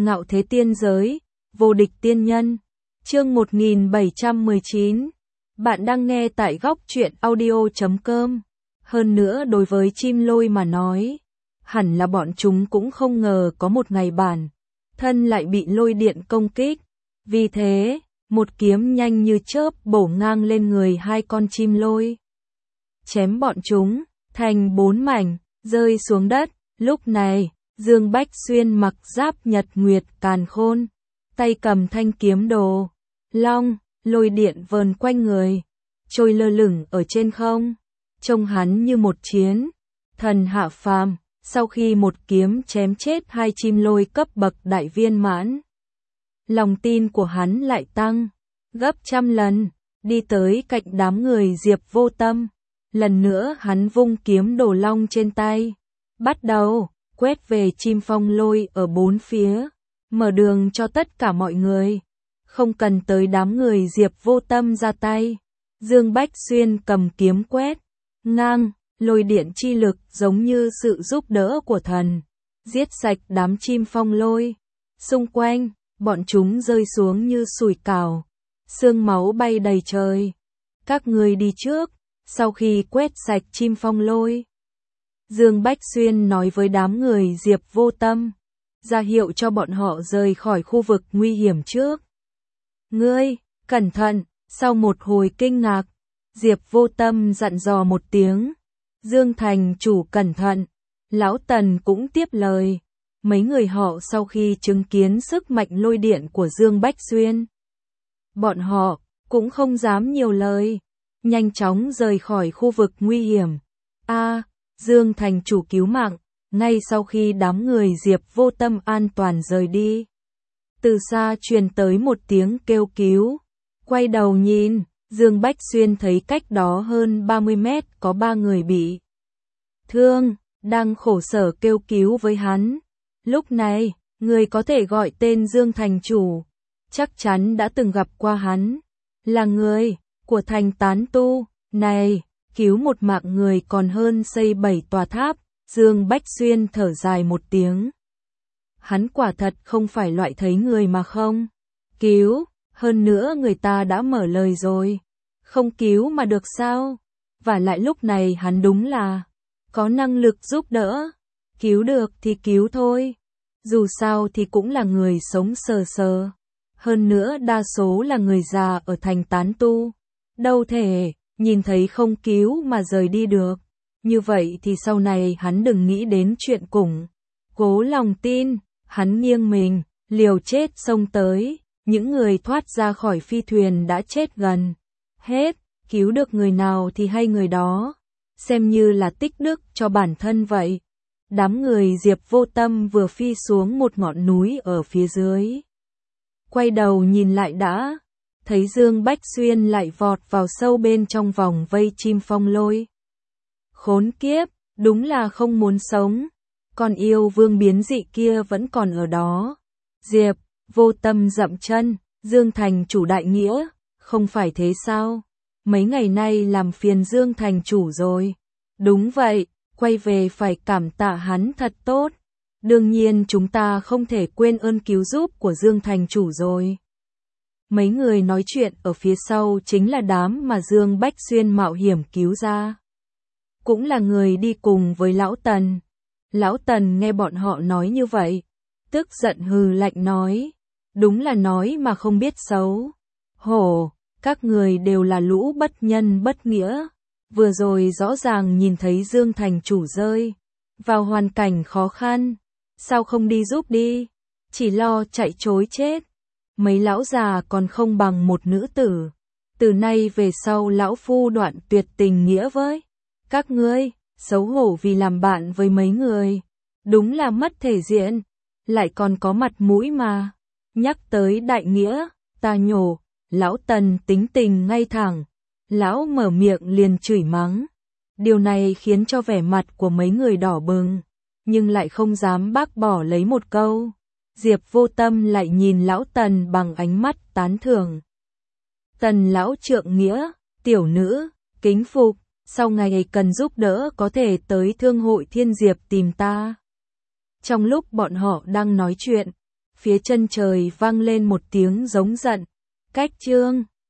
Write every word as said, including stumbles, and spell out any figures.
Ngạo thế tiên giới, vô địch tiên nhân. Chương một nghìn bảy trăm mười chín. Bạn đang nghe tại góc truyện audio chấm com. Hơn nữa đối với chim lôi mà nói, hẳn là bọn chúng cũng không ngờ có một ngày bản thân lại bị lôi điện công kích. Vì thế, một kiếm nhanh như chớp bổ ngang lên người hai con chim lôi. Chém bọn chúng thành bốn mảnh, rơi xuống đất. Lúc này, Dương Bách Xuyên mặc giáp nhật nguyệt càn khôn, tay cầm thanh kiếm đồ long, lôi điện vờn quanh người, trôi lơ lửng ở trên không, trông hắn như một chiến thần hạ phàm. Sau khi một kiếm chém chết hai chim lôi cấp bậc đại viên mãn, lòng tin của hắn lại tăng gấp trăm lần, đi tới cạnh đám người Diệp Vô Tâm. Lần nữa hắn vung kiếm đồ long trên tay, bắt đầu quét về chim phong lôi ở bốn phía, mở đường cho tất cả mọi người. Không cần tới đám người Diệp Vô Tâm ra tay, Dương Bách Xuyên cầm kiếm quét ngang, lôi điện chi lực giống như sự giúp đỡ của thần, giết sạch đám chim phong lôi. Xung quanh, bọn chúng rơi xuống như sủi cảo, xương máu bay đầy trời. Các ngươi đi trước. Sau khi quét sạch chim phong lôi, Dương Bách Xuyên nói với đám người Diệp Vô Tâm, ra hiệu cho bọn họ rời khỏi khu vực nguy hiểm trước. Ngươi, cẩn thận. Sau một hồi kinh ngạc, Diệp Vô Tâm dặn dò một tiếng. Dương thành chủ cẩn thận. Lão Tần cũng tiếp lời. Mấy người họ sau khi chứng kiến sức mạnh lôi điện của Dương Bách Xuyên, bọn họ cũng không dám nhiều lời, nhanh chóng rời khỏi khu vực nguy hiểm. A, à, Dương thành chủ cứu mạng. Ngay sau khi đám người Diệp Vô Tâm an toàn rời đi, từ xa truyền tới một tiếng kêu cứu. Quay đầu nhìn, Dương Bách Xuyên thấy cách đó hơn ba mươi mét có ba người bị thương, đang khổ sở kêu cứu với hắn. Lúc này, người có thể gọi tên Dương thành chủ, chắc chắn đã từng gặp qua hắn, là người của thành tán tu. Này, cứu một mạng người còn hơn xây bảy tòa tháp. Dương Bách Xuyên thở dài một tiếng. Hắn quả thật không phải loại thấy người mà không cứu, hơn nữa người ta đã mở lời rồi, không cứu mà được sao? Và lại lúc này hắn đúng là có năng lực giúp đỡ, cứu được thì cứu thôi. Dù sao thì cũng là người sống sờ sờ, hơn nữa đa số là người già ở thành tán tu, đâu thể nhìn thấy không cứu mà rời đi được. Như vậy thì sau này hắn đừng nghĩ đến chuyện củng cố lòng tin. Hắn nghiêng mình, liều chết xông tới. Những người thoát ra khỏi phi thuyền đã chết gần hết, cứu được người nào thì hay người đó, xem như là tích đức cho bản thân vậy. Đám người Diệp Vô Tâm vừa phi xuống một ngọn núi ở phía dưới, quay đầu nhìn lại đã thấy Dương Bách Xuyên lại vọt vào sâu bên trong vòng vây chim phong lôi. Khốn kiếp, đúng là không muốn sống. Con yêu vương biến dị kia vẫn còn ở đó. Diệp Vô Tâm dậm chân. Dương thành chủ đại nghĩa, không phải thế sao? Mấy ngày nay làm phiền Dương thành chủ rồi. Đúng vậy, quay về phải cảm tạ hắn thật tốt. Đương nhiên chúng ta không thể quên ơn cứu giúp của Dương thành chủ rồi. Mấy người nói chuyện ở phía sau chính là đám mà Dương Bách Xuyên mạo hiểm cứu ra, cũng là người đi cùng với Lão Tần. Lão Tần nghe bọn họ nói như vậy, tức giận hừ lạnh nói, đúng là nói mà không biết xấu hổ, các người đều là lũ bất nhân bất nghĩa. Vừa rồi rõ ràng nhìn thấy Dương thành chủ rơi vào hoàn cảnh khó khăn, sao không đi giúp đi, chỉ lo chạy trối chết. Mấy lão già còn không bằng một nữ tử. Từ nay về sau lão phu đoạn tuyệt tình nghĩa với các ngươi, xấu hổ vì làm bạn với mấy người, đúng là mất thể diện, lại còn có mặt mũi mà nhắc tới đại nghĩa. Ta nhổ. Lão Tần tính tình ngay thẳng, lão mở miệng liền chửi mắng. Điều này khiến cho vẻ mặt của mấy người đỏ bừng, nhưng lại không dám bác bỏ lấy một câu. Diệp Vô Tâm lại nhìn Lão Tần bằng ánh mắt tán thưởng. Tần lão trượng nghĩa, tiểu nữ kính phục, sau ngày cần giúp đỡ có thể tới Thương hội Thiên Diệp tìm ta. Trong lúc bọn họ đang nói chuyện, phía chân trời vang lên một tiếng giống giận. Cách chương